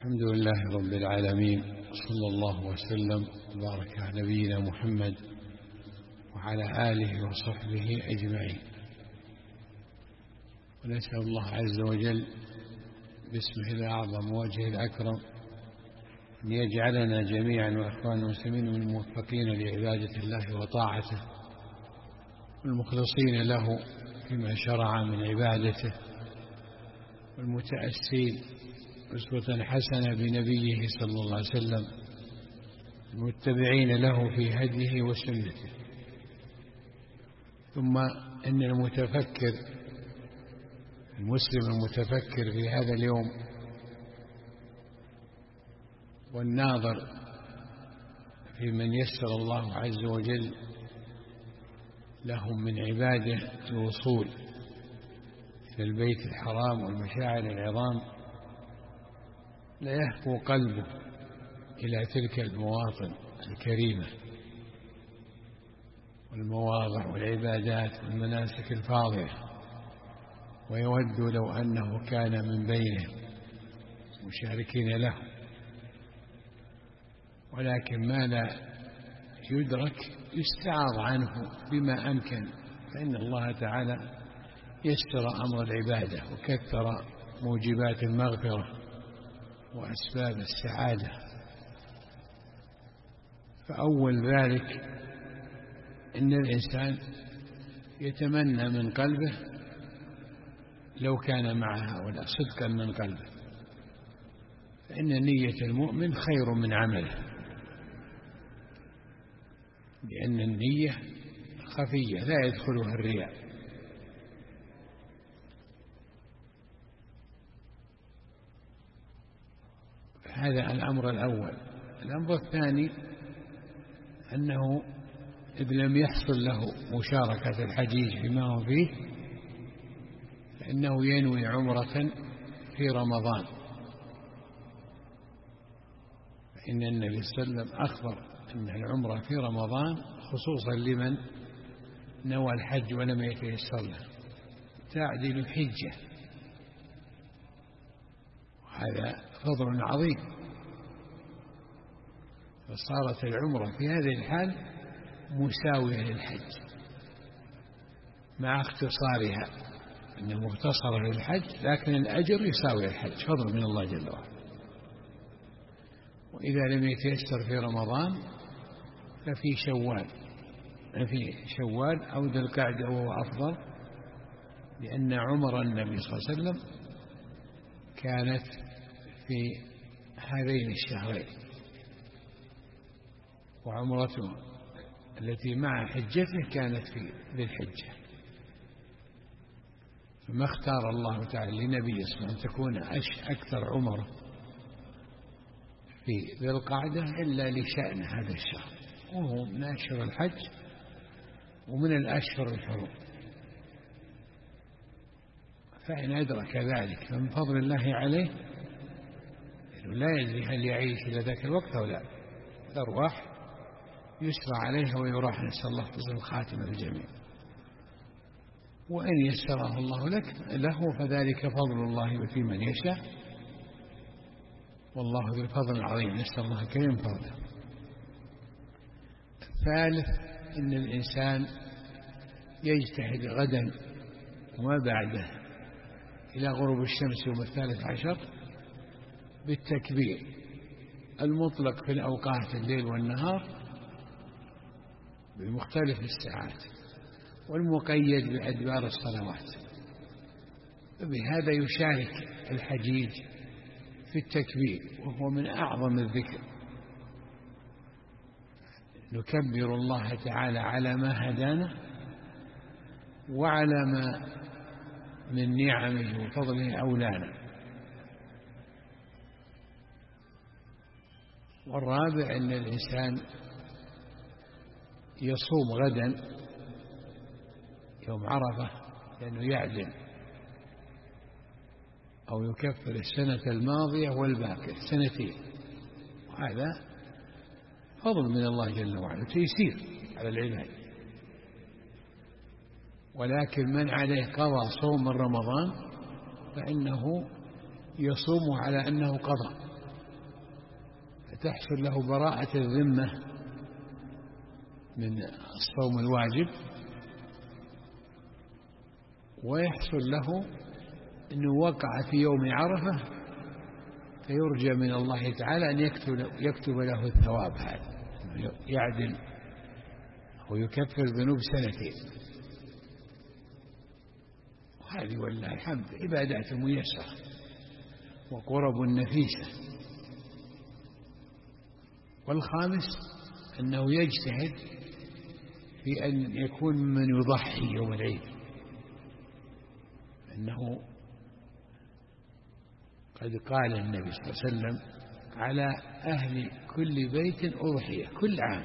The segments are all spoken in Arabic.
الحمد لله رب العالمين، صلى الله وسلم وبارك على نبينا محمد وعلى آله وصحبه أجمعين. ونسأل الله عز وجل باسمه الأعظم ووجهه الأكرم أن يجعلنا جميعا وإخوان المسلمين من الموفقين لعبادة الله وطاعته والمخلصين له فيما شرع من عبادته، والمتأسين أسوة حسنة بنبيه صلى الله عليه وسلم، المتبعين له في هديه وسنته. ثم إن المتفكر المسلم المتفكر في هذا اليوم والناظر في من يسر الله عز وجل لهم من عباده الوصول إلى البيت الحرام والمشاعر العظام لا يهفو قلبه إلى تلك المواطن الكريمة والمواضع والعبادات والمناسك الفاضلة، ويود لو أنه كان من بينهم مشاركين له، ولكن ما لا يدرك يستعاض عنه بما أمكن، فإن الله تعالى يسر أمر العبادة وكثر موجبات المغفرة وأسباب السعادة. فأول ذلك إن الإنسان يتمنى من قلبه لو كان مع هؤلاء صدقا من قلبه، فإن نية المؤمن خير من عمله، لأن النية خفية لا يدخلها الرياء. هذا الأمر الأول. الأمر الثاني أنه إذ لم يحصل له مشاركة الحجيج فيما هو فيه، فإنه ينوي عمرة في رمضان، فإن النبي صلى الله عليه وسلم أخبر أن العمرة في رمضان خصوصا لمن نوى الحج ولم يتيسر له تعدل الحجة، وهذا فضل عظيم. فصارت العمرة في هذه الحال مساوية للحج مع اختصارها، أنه مختصرة للحج لكن الأجر يساوي الحج، فضل من الله جل وعلا. وإذا لم يتيسر في رمضان ففي شوال أو ذي القعدة وهو أفضل، لأن عمر النبي صلى الله عليه وسلم كانت في هذين الشهرين، وعمرته التي مع حجته كانت في ذي الحجة، فما اختار الله تعالى لنبيه أن تكون أكثر عمره في ذي القعدة إلا لشأن هذا الشهر، وهو من أشهر الحج ومن الأشهر الحرم. فإن أدرك ذلك فمن فضل الله عليه، إنه لا يدري هل يعيش إلى ذاك الوقت أو لا، الأرواح يسرى عليها ويراح، نسأل الله حسن الخاتمة للجميع. وإن يسره الله له فذلك فضل الله يؤتيه من يشاء، والله ذو الفضل العظيم، نسأل الله الكريم فضله. الثالث إن الإنسان يجتهد غدا وما بعده إلى غروب الشمس يوم 13 بالتكبير المطلق في الأوقات الليل والنهار بمختلف الساعات، والمقيد بأدبار الصلوات، فبهذا يشارك الحجيج في التكبير، وهو من أعظم الذكر. نكبر الله تعالى على ما هدانا وعلى ما من نعمه وفضله أولانا. والرابع أن الإنسان يصوم غدا يوم عرفة لأنه يعدل أو يكفر السنة الماضية والباقية سنتين، وهذا فضل من الله جل وعلا تيسير على العباد. ولكن من عليه قضى صوم من رمضان فإنه يصوم على أنه قضى، وتحصل له براءة الذمة من الصوم الواجب، ويحصل له أنه وقع في يوم عرفة فيرجى من الله تعالى أن يكتب له الثواب هذا، يعدل ويكفر ذنوب سنتين. وهذه والله الحمد عبادات ميسرة وقرب نفيسة. والخامس أنه يجتهد في أن يكون من يضحي يوم العيد، أنه قد قال النبي صلى الله عليه وسلم على أهل كل بيت أضحية كل عام،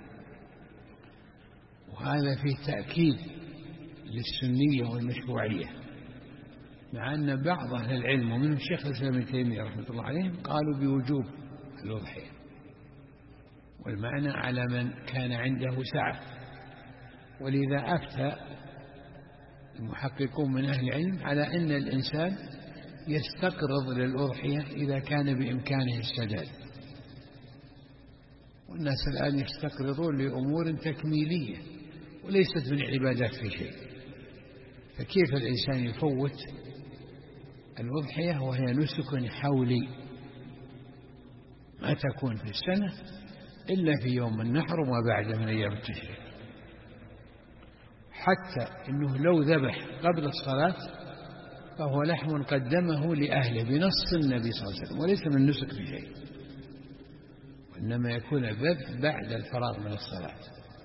وهذا فيه تأكيد للسنية والمشروعية، مع أن بعض أهل العلم ومنهم الشيخ الإسلام ابن تيمية رحمة الله عليه قالوا بوجوب الأضحية، والمعنى على من كان عنده سعة. ولذا أفتى المحققون من أهل العلم على أن الإنسان يستقرض للأضحية إذا كان بإمكانه السداد، والناس الآن يستقرضون لأمور تكميلية وليست من العبادات في شيء، فكيف الإنسان يفوت الأضحية وهي نسك حولي ما تكون في السنة إلا في يوم النحر وما بعد من أيام التشريق، حتى إنه لو ذبح قبل الصلاة فهو لحم قدمه لأهله بنص النبي صلى الله عليه وسلم، وليس من نسك في شيء، وإنما يكون الذبح بعد الفراغ من الصلاة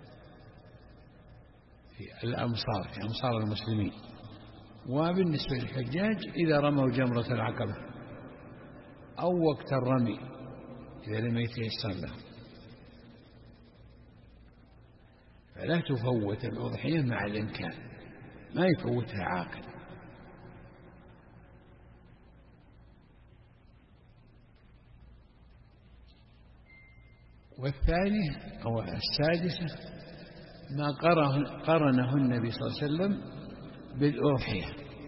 في الأمصار، في أمصار المسلمين. وبالنسبة للحجاج إذا رموا جمرة العقبة أو وقت الرمي إذا لم يتيسر له، فلا تفوت الأضحية مع الإمكان، ما يفوتها عاقل. والثانية أو السادسة ما قرنه النبي صلى الله عليه وسلم بالأضحية،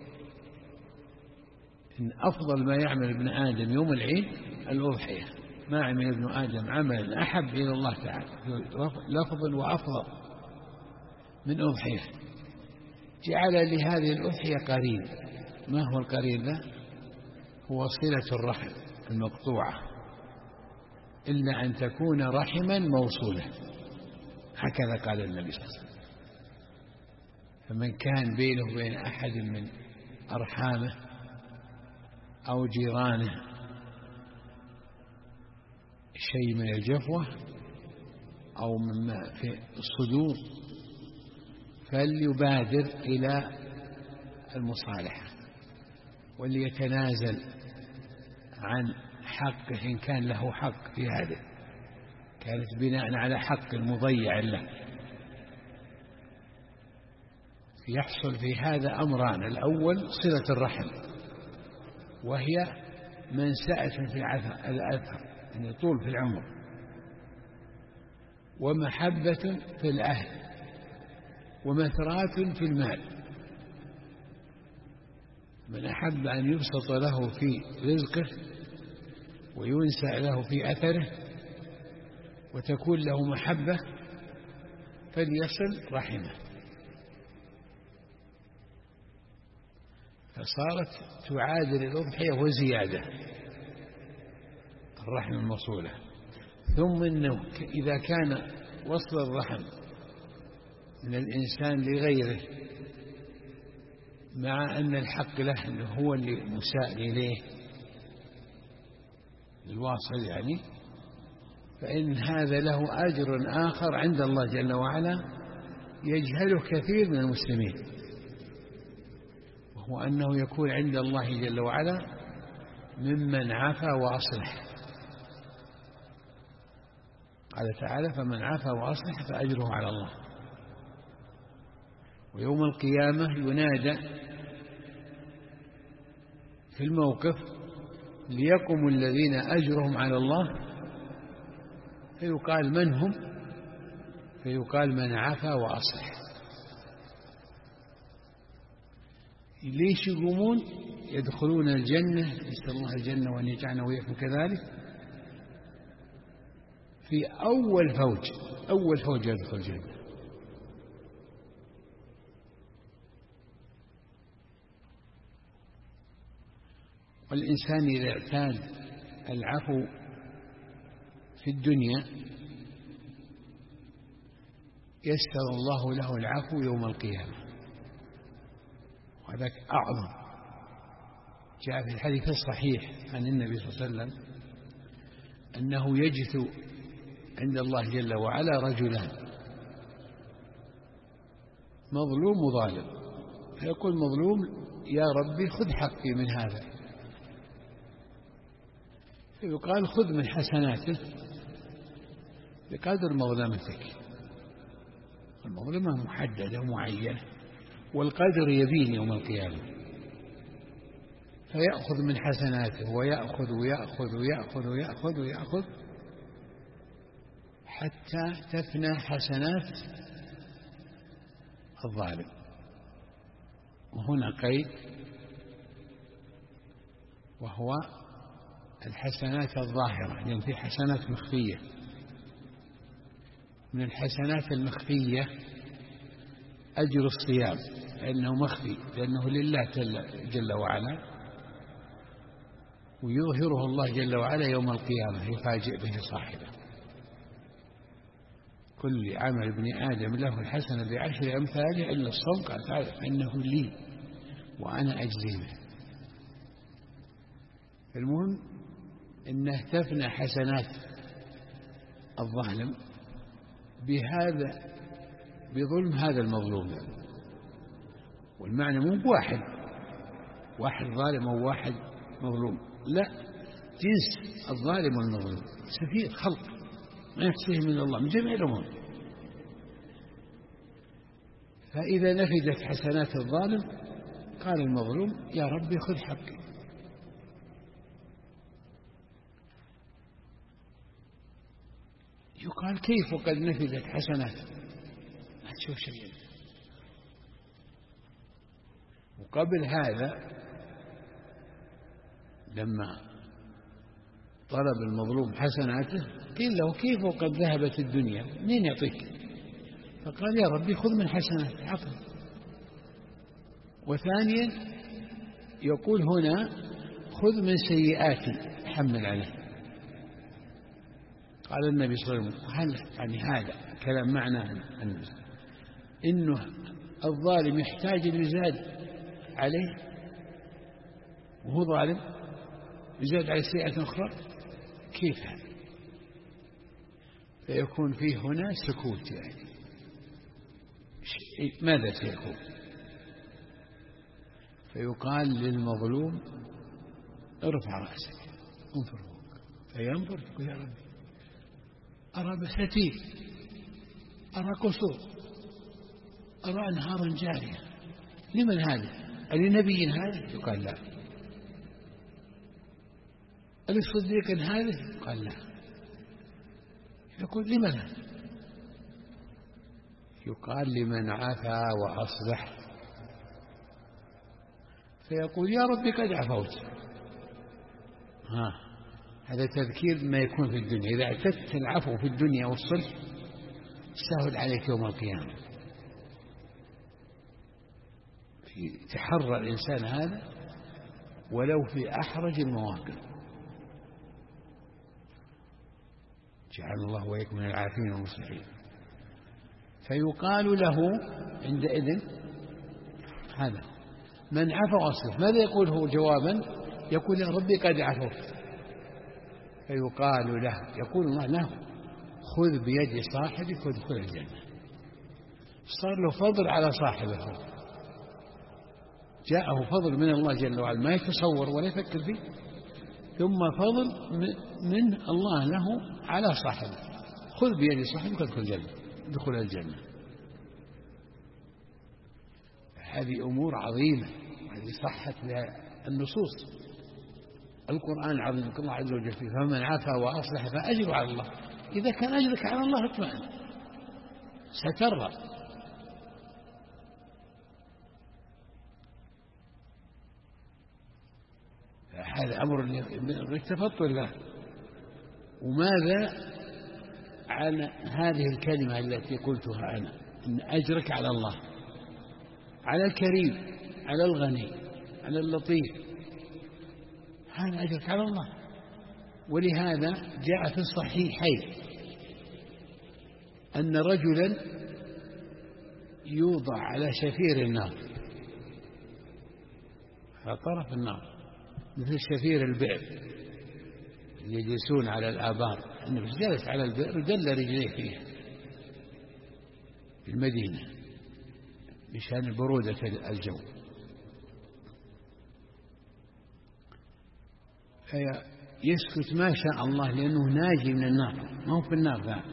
إن أفضل ما يعمل ابن آدم يوم العيد الأضحية، ما عمل ابن آدم عملا أحب إلى الله تعالى لفظا وأفضل من أضحية. جعل لهذه الأضحية قرين. ما هو القرين له؟ هو صلة الرحم المقطوعة، إلا أن تكون رحما موصولة، هكذا قال النبي صلى الله عليه وسلم. فمن كان بينه وبين أحد من أرحامه أو جيرانه شيء من الجفوة أو مما في الصدور فليبادر إلى المصالحة وليتنازل عن حقه إن كان له حق في هذا، كانت بناء على حق مضيع له. يحصل في هذا أمران: الأول صلة الرحم، وهي منسأة في الأثر يعني طول في العمر، ومحبة في الأهل، ومثرات في المال. من أحب أن يبسط له في رزقه وينسأ له في أثره وتكون له محبة فليصل رحمه. فصارت تعادل الأضحية وزيادة الرحم الموصولة. ثم إنه إذا كان وصل الرحم من الإنسان لغيره مع أن الحق له أنه هو اللي مساء إليه الواصل يعني، فإن هذا له أجر آخر عند الله جل وعلا يجهله كثير من المسلمين، وهو أنه يكون عند الله جل وعلا ممن عفا وأصلح. قال تعالى: فمن عفا وأصلح فأجره على الله. ويوم القيامة ينادى في الموقف: ليقم الذين أجرهم على الله، فيقال: من هم؟ فيقال: من عفا وأصلح. ليش يقومون؟ يدخلون الجنة، نسأل الله الجنة وأن يجعلنا وإياكم كذلك، في أول فوج يدخل الجنة. والإنسان إذا اعتاد العفو في الدنيا يسر الله له العفو يوم القيامة، وهذا أعظم. جاء في الحديث الصحيح عن النبي صلى الله عليه وسلم أنه يجث عند الله جل وعلا رجلان، مظلوم وظالم، فيقول مظلوم يا ربي خذ حقي من هذا، فيقال خذ من حسناته بقدر مظلمتك. المظلمة محددة معينة، والقدر يبين يوم القيامة، فيأخذ من حسناته ويأخذ ويأخذ ويأخذ ويأخذ ويأخذ حتى تفنى حسنات الظالم. وهنا قيد، وهو الحسنات الظاهرة، لأن في حسنات مخفية. من الحسنات المخفية أجر الصيام، لأنه مخفي، لأنه لله جل وعلا، ويظهره الله جل وعلا يوم القيامة يفاجئ به صاحبه. كل عمل ابن آدم له الحسنة بعشر أمثاله إلا الصوم، قال تعالى فإنه لي وأنا أجزي به. المهم إنه تفنى حسنات الظالم بظلم هذا المظلوم. والمعنى مو واحد ظالم أو واحد مظلوم، لا، جنس الظالم والمظلوم سفير خلق ما يحصيه من الله من جميع الأمور. فإذا نفدت حسنات الظالم قال المظلوم يا ربي خذ حقي. يقال كيف وقد نفدت حسنات؟ ما تشوف شيء. وقبل هذا لما طلب المظلوم حسناته قيل له كيف وقد ذهبت الدنيا، مين يعطيك؟ فقال يا ربي خذ من حسناتي عطني. وثانيا يقول هنا خذ من سيئاتي حمل عليه. قال النبي صلى الله عليه وسلم هل يعني هذا كلام معناه إنه الظالم يحتاج لزاد عليه وهو ظالم، يزاد على سيئة أخرى؟ كيف هذا؟ فيكون فيه هنا سكوت، يعني ماذا سيكون؟ فيقال للمظلوم ارفع رأسك انظر فوق، فينظر يقول يا ربي أرى بساتين، أرى قصور، أرى أنهارا جارية، لمن هذا؟ ألنبي هذا؟ يقال لا. ألصديق هذا؟ قال لا. يقول لمن هذا؟ يقال لمن عفا وأصلح. فيقول يا ربي قد عفوت. هذا تذكير ما يكون في الدنيا. إذا اعتدت العفو في الدنيا والصلح سهل عليك يوم القيامة. تحرى الإنسان هذا ولو في أحرج المواقف. جعل الله وإياكم من العافين والمصلحين. فيقال له عندئذ هذا من عفا وأصلح. ماذا يقول هو جوابا؟ يقول يا ربي قد عفوت. فيقال له، يقول الله له خذ بيد صاحبك وادخل الجنة. صار له فضل على صاحبه، جاءه فضل من الله جل وعلا ما يتصور ولا يفكر فيه، ثم فضل من الله له على صاحبه. خذ بيد صاحبك وادخل الجنة، ادخل الجنة. هذه أمور عظيمة، هذه صحت بها النصوص. القرآن العظيم يقول الله عز وجل فيه فمن عفا وأصلح فأجره على الله. إذا كان أجرك على الله اطمئن سترى. هذا أمر التفضل له. وماذا عن هذه الكلمة التي قلتها أنا، أن أجرك على الله، على الكريم، على الغني، على اللطيف، هذا أجرك على الله. ولهذا جاء في الصحيحين أن رجلا يوضع على شفير النار، على طرف النار، مثل شفير البئر يجلسون على الآبار، النبي جلس على البئر دل رجليه فيه في المدينة مشان برودة الجو، يسكت ما شاء الله لأنه ناجي من النار، ما هو في النار ذا،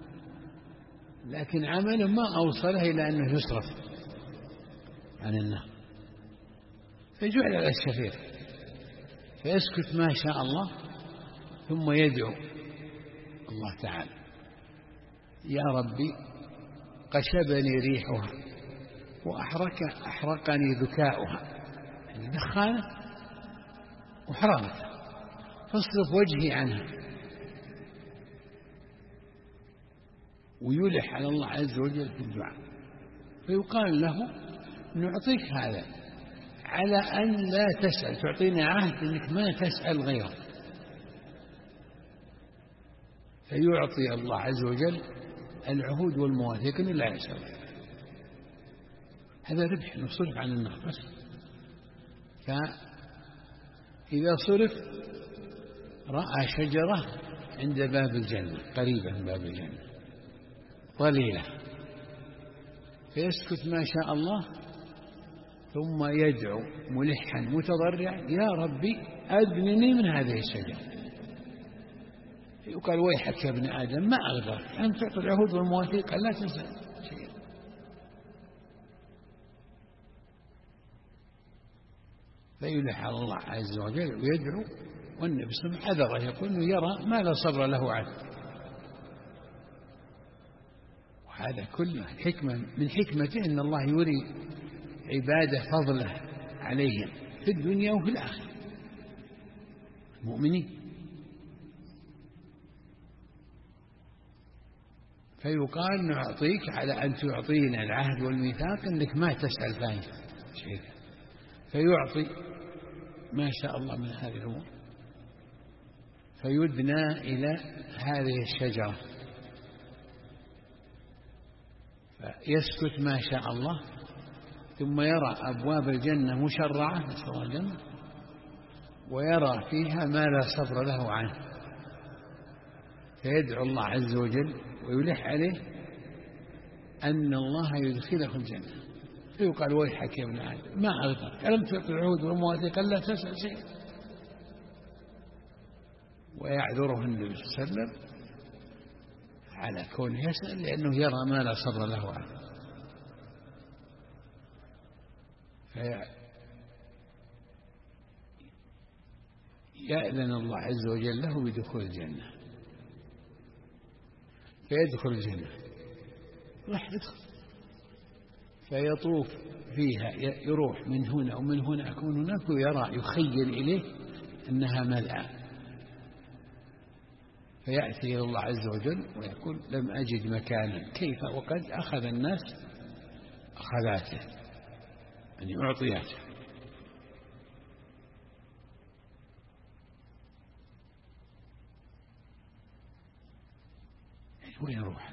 لكن عمله ما أوصله إلى أنه يصرف عن النار، فجعل على الشفير فيسكت ما شاء الله، ثم يدعو الله تعالى: يا ربي قشبني ريحها وأحرقني ذكاؤها، يعني دخانة وحرارة، فاصرف وجهي عنها. ويلح على الله عز وجل في الدعاء، فيقال له: نعطيك هذا على أن لا تسأل، تعطينا عهد أنك ما تسأل غيره. فيعطي الله عز وجل العهود والمواثيق أنه لا يسأل. هذا ربح أنه صرف عن النار بس. فإذا صرف رأى شجرة عند باب الجنة، قريبة من باب الجنة، ظليلة، فيسكت ما شاء الله، ثم يدعو ملحا متضرعا: يا ربي أدنني من هذه الشجرة. يقال: ويحك يا ابن آدم، ما أغدرك أن تعطي العهود والمواثيق لا تنسى شيئا. فيلح على الله عز وجل ويدعو، والنبي صلى الله عليه وسلم حذره، يقول إنه يرى ما لا صبر له عنه. وهذا كله حكمة من حكمته أن الله يري عباده فضله عليهم في الدنيا وفي الآخرة، المؤمنين. فيقال: نعطيك على أن تعطينا العهد والميثاق أنك ما تسأل ثاني شيء. فيعطي ما شاء الله من هذه الأمور، فيدنى إلى هذه الشجرة، فيسكت ما شاء الله، ثم يرى أبواب الجنة مشرعة، نسأل الله الجنة، ويرى فيها ما لا صبر له عنه، فيدعو الله عز وجل ويلح عليه أن الله يدخله الجنة. فيقال: ويحك يا ابن آدم، ما أغدرك ألم تعطي العهود والمواثيق لا تسأل شيء. ويعذره النبي صلى الله عليه وسلم على كونه يسأل، لأنه يرى ما لا صبر له عنه. فيأذن الله عز وجل له بدخول الجنة، فيدخل الجنة، راح يدخل، فيطوف فيها، يروح من هنا ومن هنا، يكون هناك، ويرى يخيل إليه أنها ملأى، فيأتي إلى الله عز وجل ويقول: لم أجد مكانا، كيف وقد أخذ الناس أخذاته، يعني أعطياته. وين أروح؟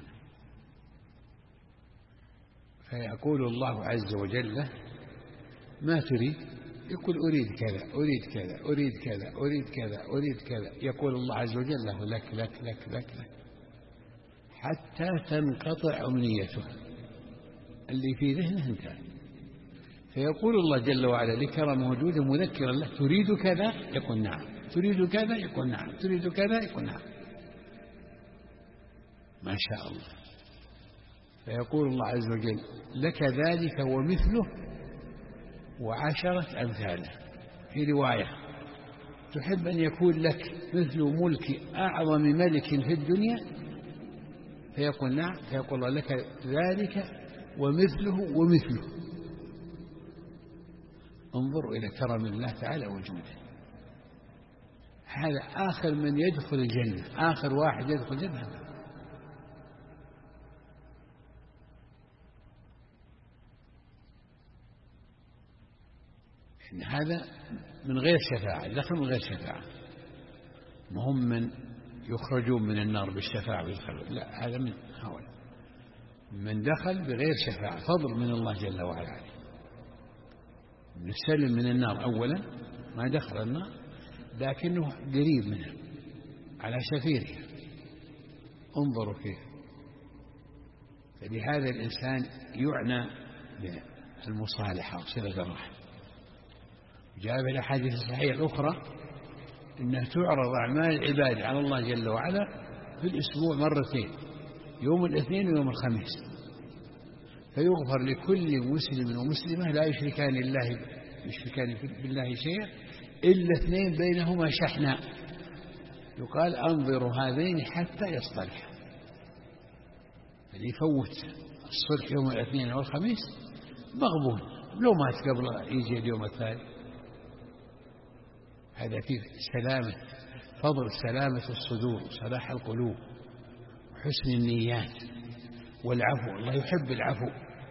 فيقول الله عز وجل له: ما تريد؟ يقول: أريد كذا، أريد كذا، أريد كذا، أريد كذا، أريد كذا. يقول الله عز وجل له: لك لك لك لك لك، حتى تنقطع أمنيته اللي في ذهنه انتهى. فيقول الله جل وعلا لكرم وجوده مذكرا له: تريد كذا؟ يقول: نعم. تريد كذا؟ يقول: نعم. تريد كذا؟ يقول: نعم. ما شاء الله. فيقول الله عز وجل: لك ذلك ومثله وعشرة أمثاله. في رواية: تحب أن يكون لك مثل ملك أعظم ملك في الدنيا؟ فيقول: نعم. فيقول الله: لك ذلك ومثله ومثله. انظروا إلى كرم الله تعالى وجوده. هذا آخر من يدخل الجنة، آخر واحد يدخل الجنة. إن هذا من غير شفاعة، دخل من غير شفاعة، ما هم من يخرجون من النار بالشفاعة ويدخلون، لا، هذا من هؤلاء من دخل بغير شفاعة، فضل من الله جل وعلا عليه. نسلم من النار أولا، ما دخل النار لكنه قريب منها على شفيرها. انظروا كيف. فلهذا الإنسان يعنى بالمصالحة وصلة الرحم. جاء في الأحاديث الصحيحة الأخرى إنها تعرض أعمال العباد على الله جل وعلا في الأسبوع مرتين، يوم الاثنين ويوم الخميس، فيغفر لكل مسلم ومسلمة لا يشركان بالله شيئا إلا اثنين بينهما شحناء، يقال أنظروا هذين حتى يصطلحا. اللي يفوت الصلح يوم الاثنين والخميس مغبون، لو مات قبل يجي اليوم الثاني. هذا فيه سلامة، فضل سلامة الصدور وصلاح القلوب وحسن النيات والعفو. الله يحب العفو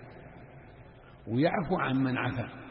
ويعفو عن من عفا،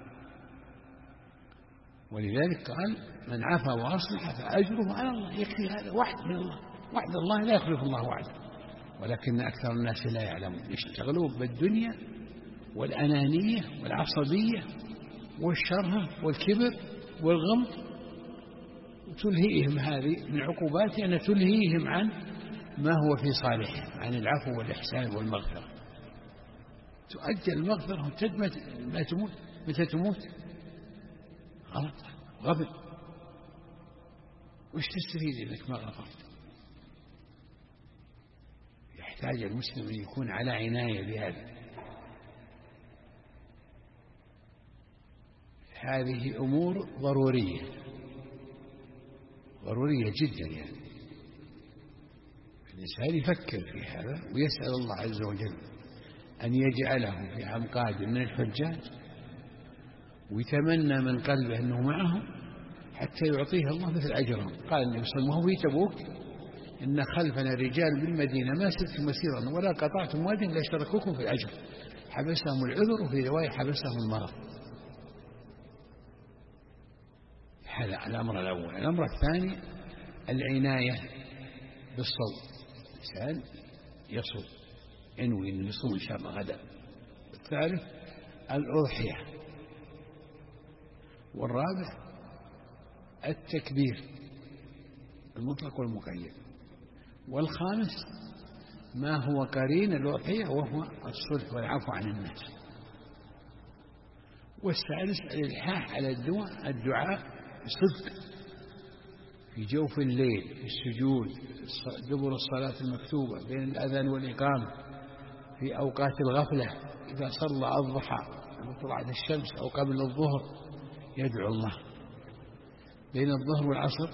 ولذلك قال من عفا وأصلح فأجره على الله. يكفي هذا وعد من الله، وعد الله لا يخلف الله وعده، ولكن أكثر الناس لا يعلمون، يشتغلون بالدنيا والأنانية والعصبية والشرهة والكبر والغمط، وتلهيهم هذه من عقوباتها أن تلهيهم عن ما هو في صالحهم، عن العفو والإحسان والمغفرة. تؤجل المغفرة ما تموت، متى تموت؟ غلط، غبن. وش تستفيد إنك ما غفرت؟ يحتاج المسلم أن يكون على عناية بهذا. هذه أمور ضرورية جدا، يعني الإنسان يفكر في هذا ويسأل الله عز وجل أن يجعله في عمقاد من الحجاج، ويتمنى من قلبه أنه معهم حتى يعطيه الله مثل أجرهم. قال النبي صلى الله عليه وسلم في تبوك إن خلفنا رجال بالمدينة ما سرتم مسيرا ولا قطعتم واد لا شركوكم في الأجر، حبسهم العذر، وفي رواية حبسهم المرض. هذا الأمر الأول. الأمر الثاني العناية بالصوم، الإنسان يصوم، ينوي أن يصوم إن شاء الله غدا. الثالث الأضحية. والرابع التكبير المطلق والمقيد. والخامس ما هو قرين الأضحية وهو الصلح والعفو عن الناس. والسادس الإلحاح على الدعاء بصدق في جوف الليل، في السجود، دبر الصلاة المكتوبة، بين الأذان والإقامة، في أوقات الغفلة، إذا صلى الضحى طلعت الشمس أو قبل الظهر يدعو الله، بين الظهر والعصر.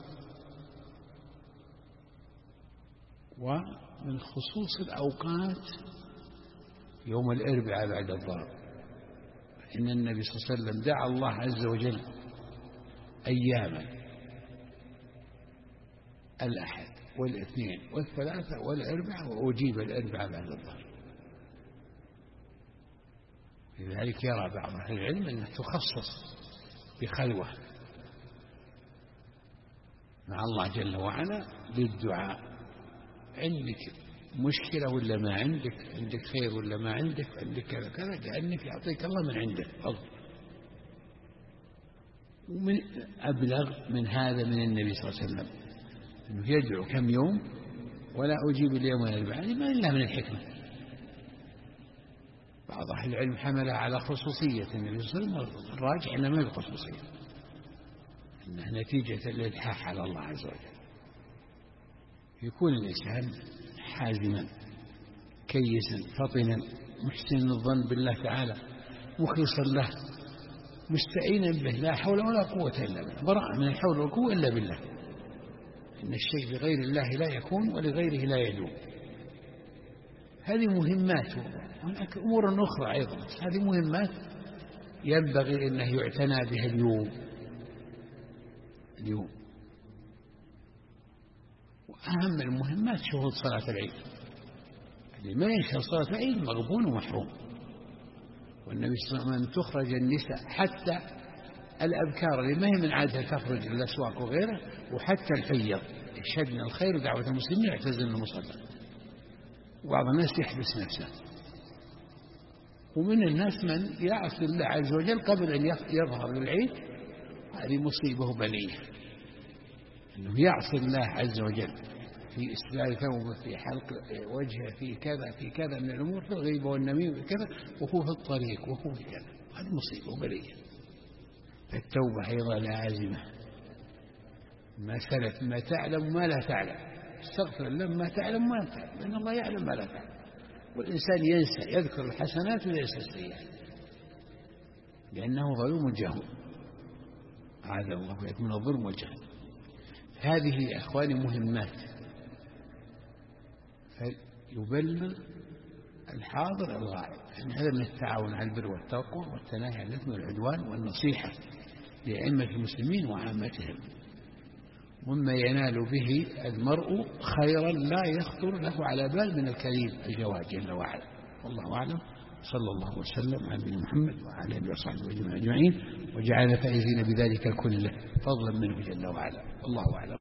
ومن خصوص الأوقات يوم الأربعاء بعد الظهر، إن النبي صلى الله عليه وسلم دعا الله عز وجل أياما الأحد والاثنين والثلاثة والأربعاء، وأجيب الأربعاء بعد الظهر. لذلك يرى بعض أهل العلم أنها تخصص بخلوة مع الله جل وعلا للدعاء. عندك مشكلة ولا ما عندك خير ولا ما عندك كذا كذا، كأنك يعطيك الله من عنده فضل. ومن أبلغ من هذا من النبي صلى الله عليه وسلم أنه يدعو كم يوم ولا أجيب اليوم ولا البعد، ما إلا من الحكمة. بعض أهل العلم حملها على خصوصية النبي صلى الله عليه وسلم، الراجح أنها ما بخصوصية، إنها نتيجة الإلحاح على الله عز وجل. يكون الإنسان حازما كيسا فطنا محسن الظن بالله تعالى، مخلصا له، مستعينا به، لا حول ولا قوة إلا بالله، براء من الحول والقوة إلا بالله. إن الشيء بغير الله لا يكون ولغيره لا يدوم. هذه مهمات، هناك أمور أخرى أيضا، هذه مهمات ينبغي أنه يعتنى بها اليوم. وأهم المهمات شهود صلاة العيد، اللي ما يشهد صلاة العيد مغبون ومحروم. والنبي صلى الله عليه وسلم تخرج النساء حتى الأبكار اللي ما هي من عادة تخرج للأسواق وغيره، وحتى الحيض يشهد من الخير ودعوة المسلمين يعتزل المصلى. وبعض الناس يحبس نفسه، ومن الناس من يعصي الله عز وجل قبل أن يظهر العيد. هذه مصيبة بلية، أنه يعصي الله عز وجل في إسبال ثوبه، في حلق وجهه، في كذا في كذا من الأمور، في الغيبة والنميمة وكذا، وهو في الطريق وهو في كذا. هذه مصيبة بلية. فالتوبة أيضا لازمة، ما سلف ما تعلم ما لا تعلم، استغفر الله ما تعلم ما لا تعلم، لأن الله يعلم ما لا تعلم. والإنسان ينسى، يذكر الحسنات وينسى السيئات، لأنه ظلوم جهول. هذا الله من الظلم والجهل. هذه يا أخواني مهمات، فيبلغ الحاضر الغائب. يعني هذا من التعاون على البر والتقوى والتناهي عن الإثم والعدوان والنصيحة لأئمة المسلمين وعامتهم، مما ينال به المرء خيرا لا يخطر له على بال من الكريم الجواد جل وعلا. والله أعلم. صلى الله وسلم على نبينا محمد وعلى آله وصحبه أجمعين، وجعلنا فائزين بذلك كله فضلا منه جل وعلا. والله أعلم.